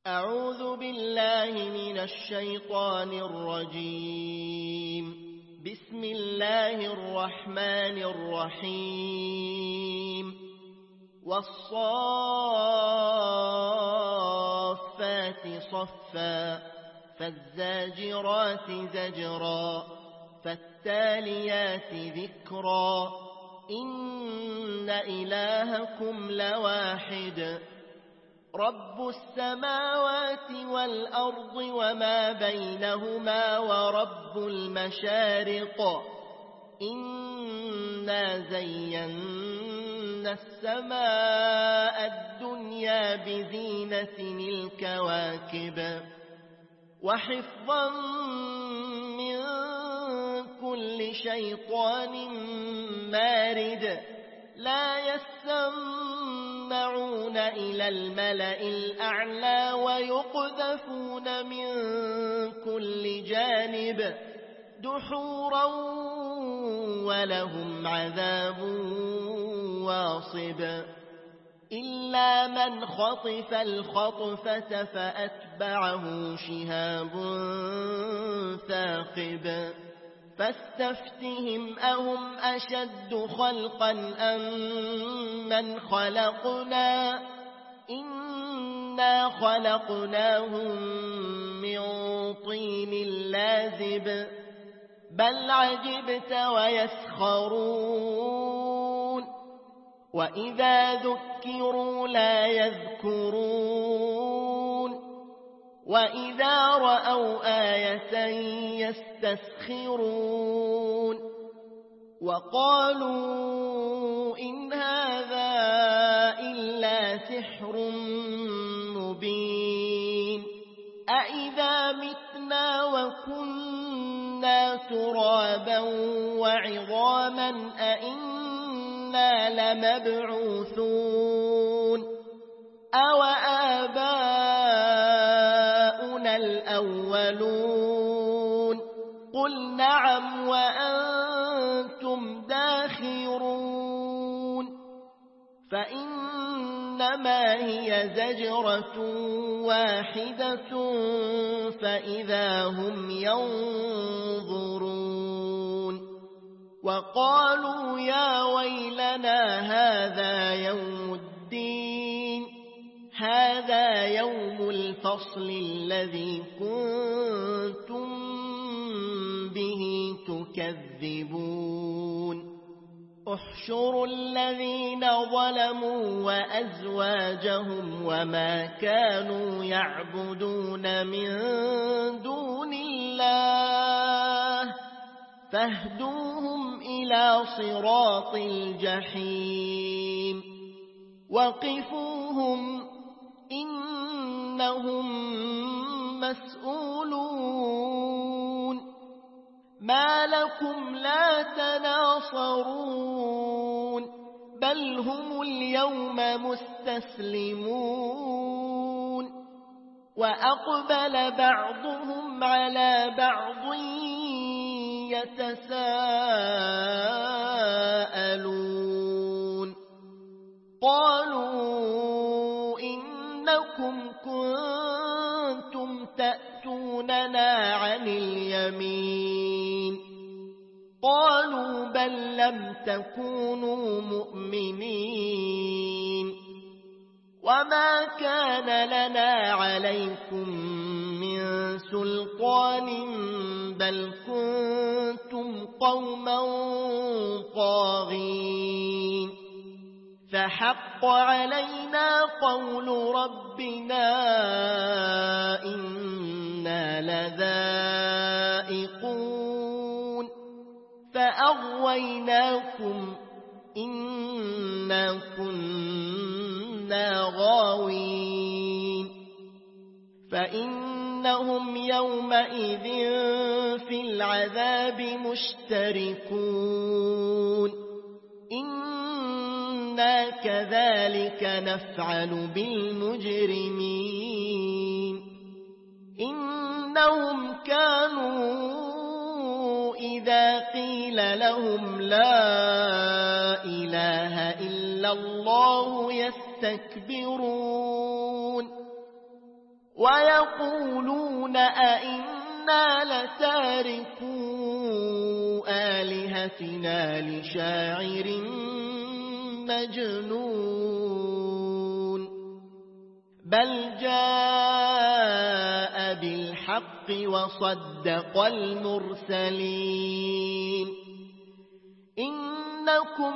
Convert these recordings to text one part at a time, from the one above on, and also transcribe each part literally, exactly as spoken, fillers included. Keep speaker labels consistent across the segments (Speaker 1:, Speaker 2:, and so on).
Speaker 1: أعوذ بالله من الشيطان الرجيم. بسم الله الرحمن الرحيم. والصافات صفا فالزاجرات زجرا فالتاليات ذكرا إن إلهكم لواحد رب السماوات والأرض وما بينهما ورب المشارق إنا زينا السماء الدنيا بزينة الكواكب وحفظا من كل شيطان مارد لا يسمعون إلى الملأ الأعلى ويقذفون من كل جانب دحورا ولهم عذاب واصب إلا من خطف الخطفة فأتبعه شهاب ثاقب فاستفتهم أهم أشد خلقا أم من خلقنا إنا خلقناهم من طين لازب بل عجبت ويسخرون وإذا ذكروا لا يذكرون وإذا رأوا آية يستسخرون وقالوا إن هذا إلا سحر مبين أإذا متنا وكنا ترابا وعظاما أإنا لمبعوثون أو آباؤنا الأولون قل نعم وأنتم داخرون فإنما هي زجرة واحدة فإذا هم ينظرون وقالوا يا ويلنا هذا يوم الدين هذا يوم الفصل الذي كنتم به تكذبون احشروا الذين ظلموا وأزواجهم وما كانوا يعبدون من دون الله فاهدوهم إلى صراط الجحيم وقفوهم إنهم مسؤولون ما لكم لا تناصرون بل هم اليوم مستسلمون وأقبل بعضهم على بعض يتساءلون قالوا إنكم كنتم تأتوننا عن اليمين قالوا بل لم تكونوا مؤمنين وما كان لنا عليكم من سلطان بل كنتم قوما طاغين فحق علينا قول ربنا إنا لذائقون فأغويناكم إنا كنا غاوين فإنهم يومئذ في العذاب مشتركون إنا كذلك نفعل بالمجرمين إنهم كانوا إذا قيل لهم لا إله إلا الله يستكبرون ويقولون أئنا لتاركو آلهتنا لشاعر مجنون بل جاء بالحق وصدق المرسلين إنكم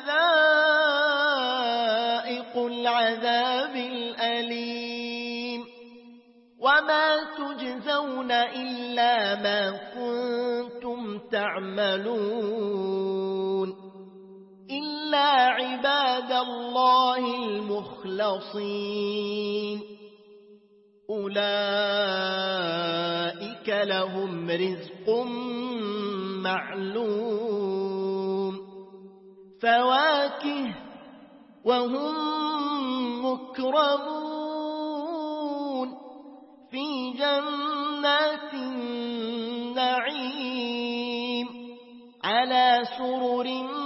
Speaker 1: لذائق العذاب الأليم وما تجزون إلا ما كنتم تعملون إلا عباد الله المخلصين أولئك لهم رزق معلوم فواكه وهم مكرمون في جنات النعيم على سرر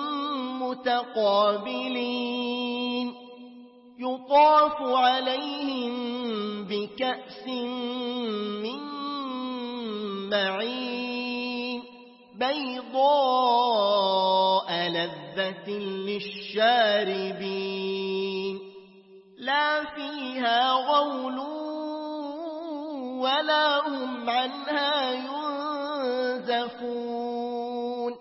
Speaker 1: متقابلين يطاف عليهم بكأس من معين بيضاء لذة للشاربين لا فيها غول ولا هم عنها ينزفون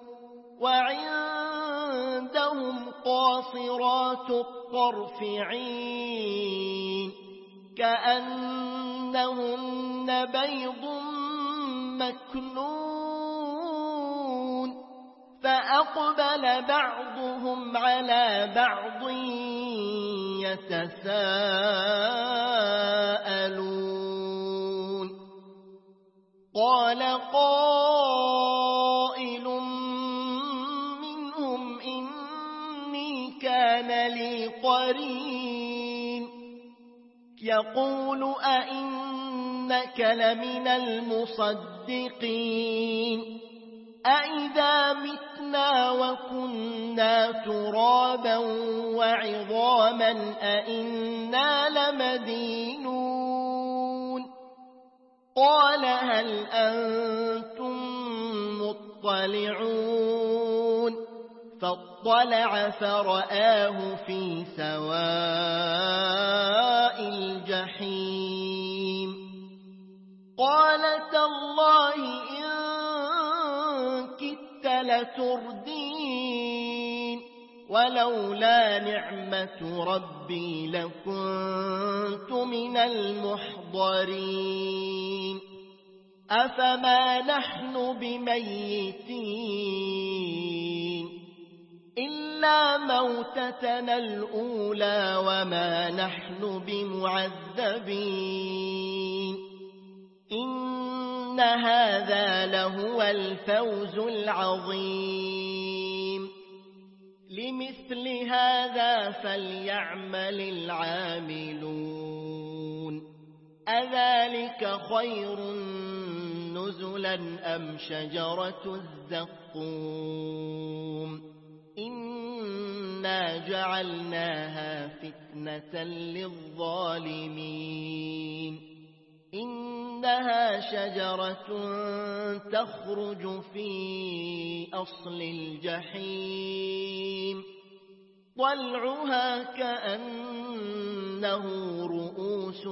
Speaker 1: وعندهم قاصرات الطرف عين كأنهن بيض مكنون فأقبل بعضهم على بعض يتساءلون قال قائل منهم إني كان لي قرين يقول أئنك لمن المصدقين أئذا متنا وكنا ترابا وعظاما أئنا لمدينون قال هل أنتم مطلعون فاطلع فرآه في سواء الجحيم قال تالله إن كدت لتردين ولولا نعمة ربي لكنت من المحضرين أفما نحن بميتين إلا موتتنا الأولى وما نحن بمعذبين إن هذا لهو الفوز العظيم لمثل هذا فليعمل العاملون أذلك خير نزلا أم شجرة الزقوم إنا جعلناها فتنة للظالمين إنها شجرة تخرج في أصل الجحيم طلعها كأنه رؤوس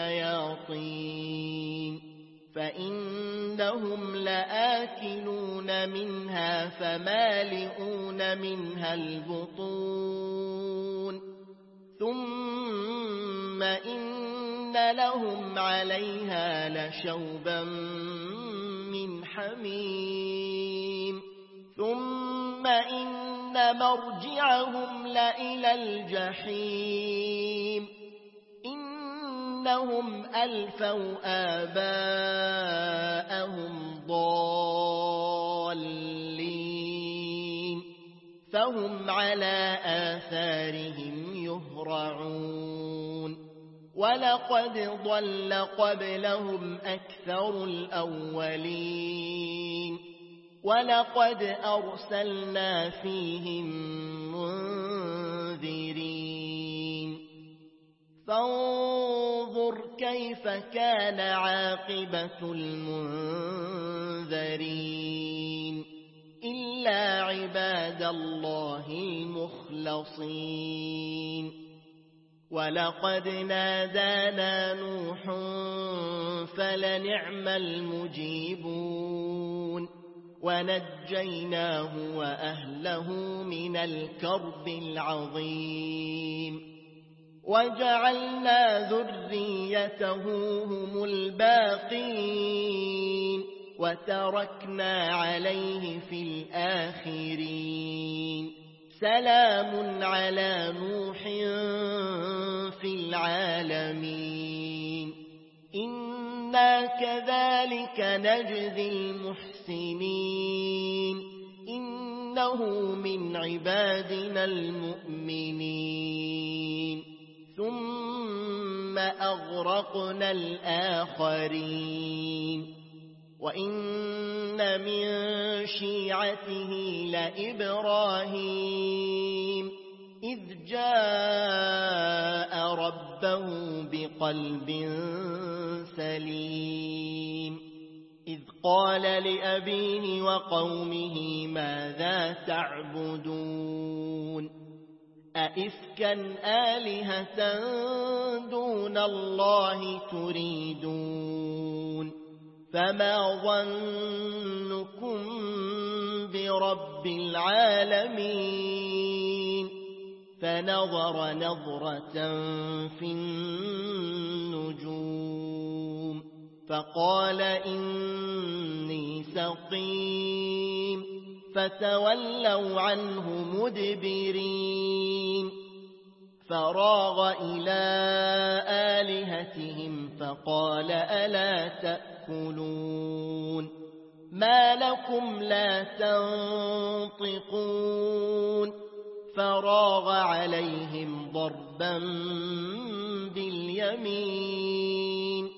Speaker 1: الشياطين فإنهم لآكلون منها فمالئون منها البطون ثم إن لهم عليها لشوبا من حميم ثم إن مرجعهم لإلى الجحيم إنهم ألفوا آباءهم ضالين فهم على آثارهم يهرعون ولقد ضل قبلهم أكثر الأولين ولقد أرسلنا فيهم منذرين فانظر كيف كان عاقبة المنذرين إلا عباد الله المخلصين ولقد نادانا نوح فلنعم المجيبون ونجيناه وأهله من الكرب العظيم وجعلنا ذريته هم الباقين وتركنا عليه في الآخرين سلام على نوح في العالمين إنا كذلك نجزي المحسنين إنه من عبادنا المؤمنين ثم أغرقنا الآخرين وإن من شيعته لإبراهيم إذ جاء ربه بقلب سليم إذ قال لأبيه وقومه ماذا تعبدون أئفكا آلهة دون الله تريدون فما ظنكم برب العالمين فنظر نظرة في النجوم فقال إني سقيم فتولوا عنه مدبرين فراغ إلى آلهتهم فقال ألا تأكلون ما لكم لا تنطقون فراغ عليهم ضربا باليمين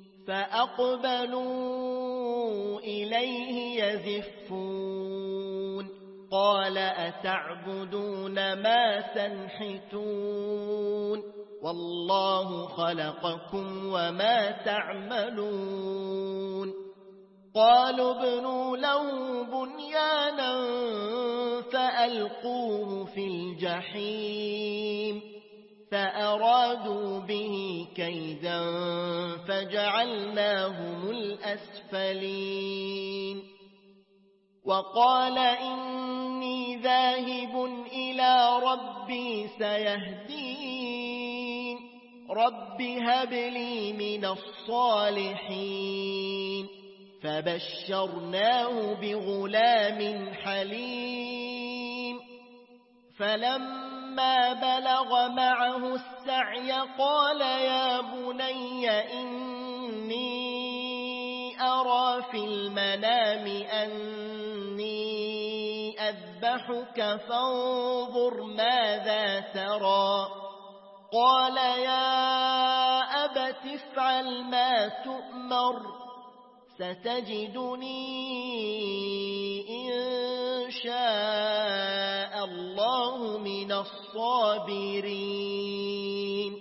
Speaker 1: فأقبلوا إليه يزفون قال أتعبدون ما تنحتون والله خلقكم وما تعملون قالوا ابنوا له بنيانا فألقوه في الجحيم فأرادوا به كيدا فجعلناهم الأسفلين وقال إني ذاهب إلى ربي سيهدين رب هب لي من الصالحين فبشرناه بغلام حليم فلما بلغ معه السعي قال يا بني إني أرى في المنام أني أذبحك فانظر ماذا ترى قال يا أبت افعل ما تؤمر ستجدني إن شاء الله من الصابرين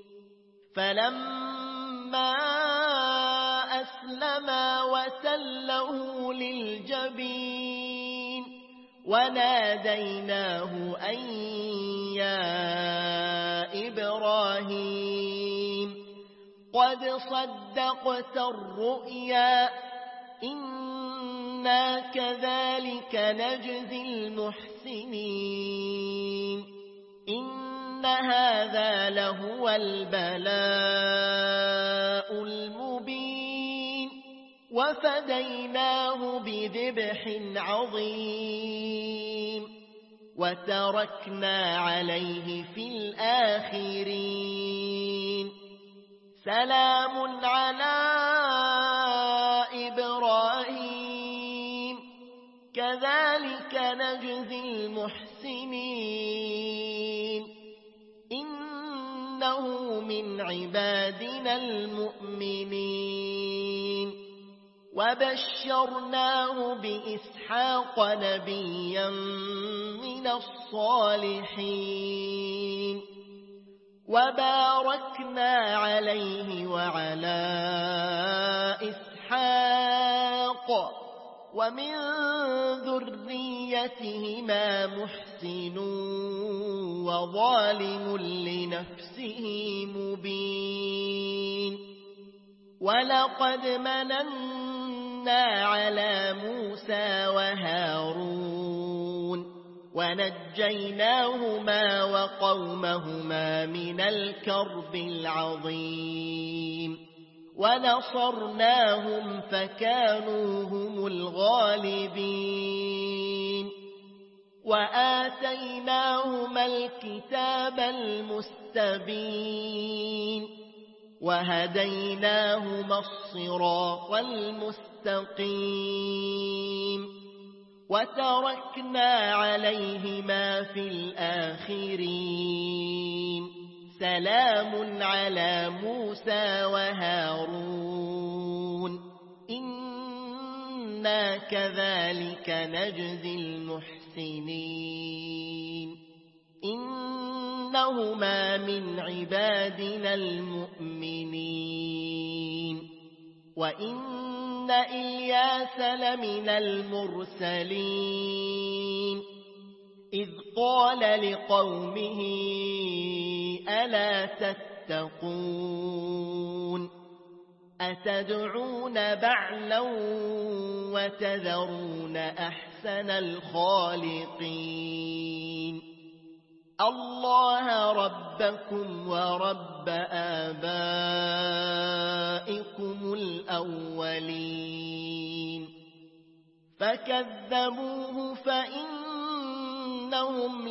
Speaker 1: فلما أسلما وتله للجبين وناديناه أن يا إبراهيم قد صدقت الرؤيا إنا كذلك نجزي المحسنين إن هذا لهو البلاء المبين وفديناه بذبح عظيم وتركنا عليه في الآخرين سلام على إبراهيم كذلك نجزي المحسنين إنه من عبادنا المؤمنين وبشرناه بإسحاق نبيا من الصالحين وباركنا عليه وعلى إسحاق ومن ذريتهما محسن وظالم لنفسه مبين ولقد مننا على موسى وهارون ونجيناهما وقومهما من الكرب العظيم ونصرناهم فكانوا هم الغالبين وآتيناهما الكتاب المستبين وهديناهما الصراط المستقيم وتركنا عليهما في الآخرين سلام على موسى وهارون إنا كذلك نجزي المحسنين إنهما من عبادنا المؤمنين وإن إلياس لمن المرسلين إذ قال لقومه ألا تتقون أتدعون بعلا وتذرون أحسن الخالقين الله ربكم ورب آبائكم الأولين فكذبوه فإنهم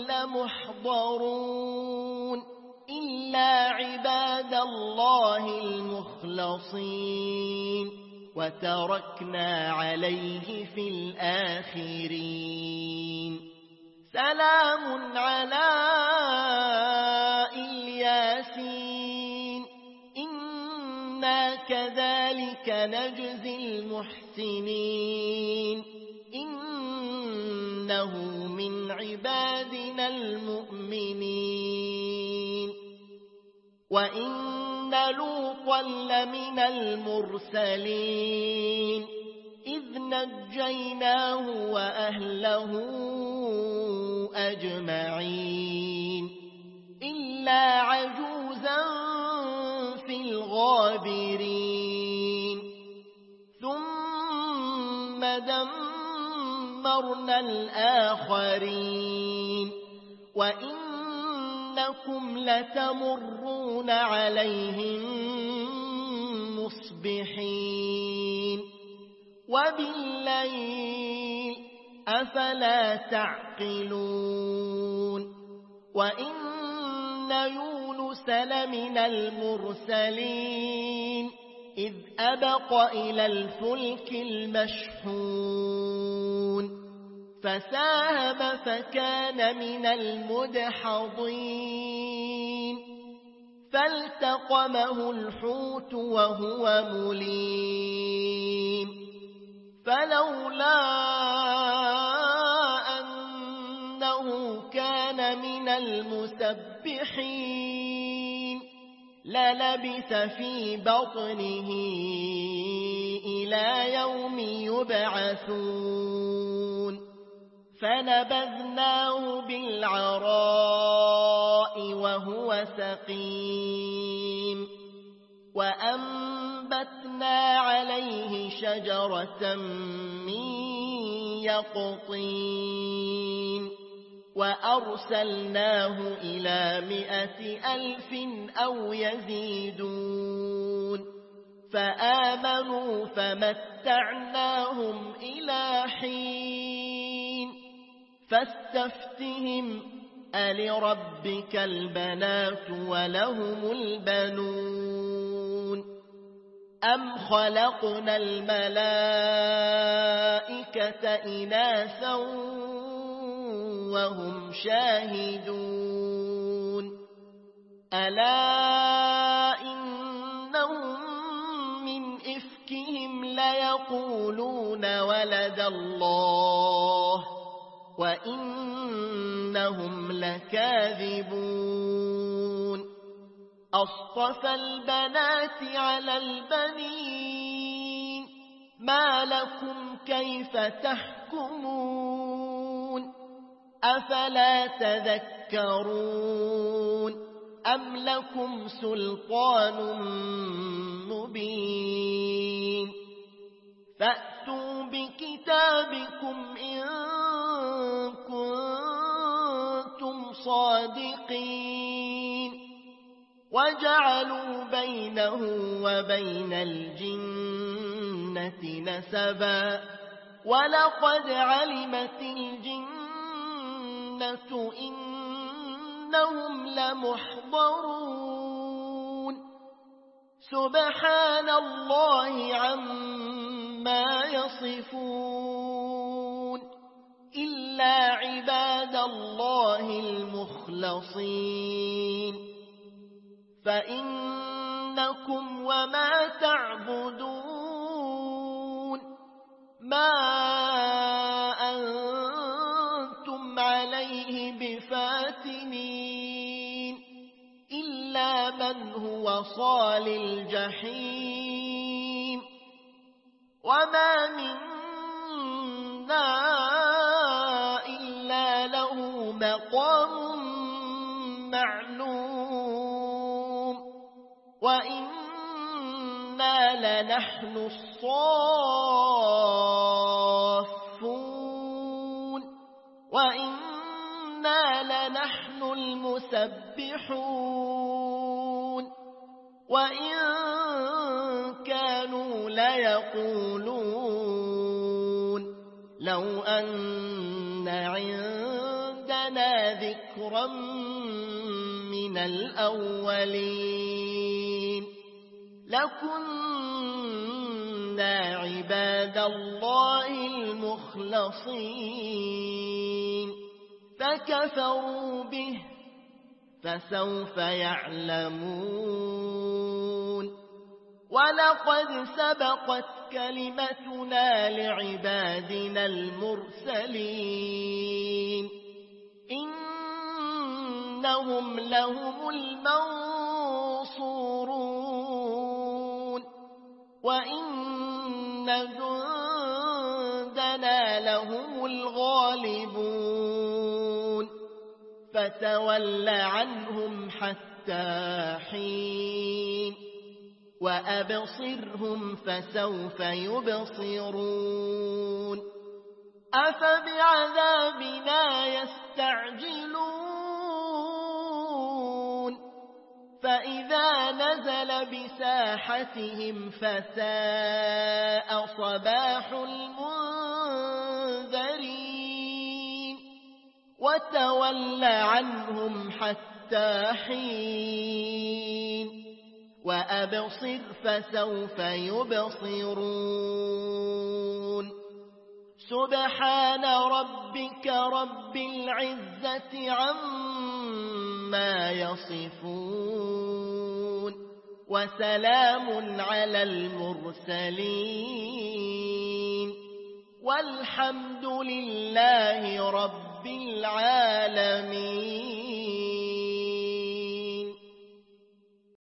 Speaker 1: لمحضرون إلا عباد الله المخلصين وتركنا عليه في الآخرين سلام على الياسين إنا كذلك نجزي المحسنين إنه من عبادنا المؤمنين وإن لوطا لمن المرسلين إذ نجيناه وأهله أجمعين إلا عجوزا في الغابرين ثم دمرنا الآخرين وإنكم لتمرون عليهم مصبحين وبالليل أفلا تعقلون وإن يونس لمن المرسلين إذ أبق إلى الفلك المشحون فساهم فكان من المدحضين فالتقمه الحوت وهو مليم فلولا أنه كان من المسبحين للبث في بطنه إلى يوم يبعثون فنبذناه بالعراء وهو سقيم وأنبتنا عليه شجرة من يقطين وأرسلناه إلى مئة ألف أو يزيدون فآمنوا فمتعناهم إلى حين فاستفتهم ألربك البنات ولهم البنون أم خلقنا الملائكة إناثا وهم شاهدون ألا إنهم من إفكهم ليقولون ولد الله وإنهم لكاذبون أصطفى البنات على البنين ما لكم كيف تحكمون أفلا تذكرون أم لكم سلطان مبين فأتوا بكتابكم إن كنتم صادقين وجعلوا بينه وبين الجنة نسبا ولقد علمت الجنة إنهم لمحضرون سبحان الله عما يصفون إلا عباد الله المخلصين فإنكم وما تعبدون ما أنتم عليه بفاتنين إلا من هو صال الجحيم وما منا إلا له مقام معلوم وإنا لنحن الصافون وإنا لنحن المسبحون وإن كانوا ليقولون لو أن عندنا ذكرا من الأولين لكنا عباد الله المخلصين فكفروا به فسوف يعلمون ولقد سبقت كلمتنا لعبادنا المرسلين إنهم لهم المنصورون وإن جندنا لهم الغالبون فتول عنهم حتى حين وأبصرهم فسوف يبصرون أفبعذابنا يستعجلون فإذا نزل بساحتهم فساء صباح المنذرين وتول عنهم حتى حين وأبصر فسوف يبصرون سبحان ربك رب العزة عما يصفون وسلام على المرسلين والحمد لله رب العالمين.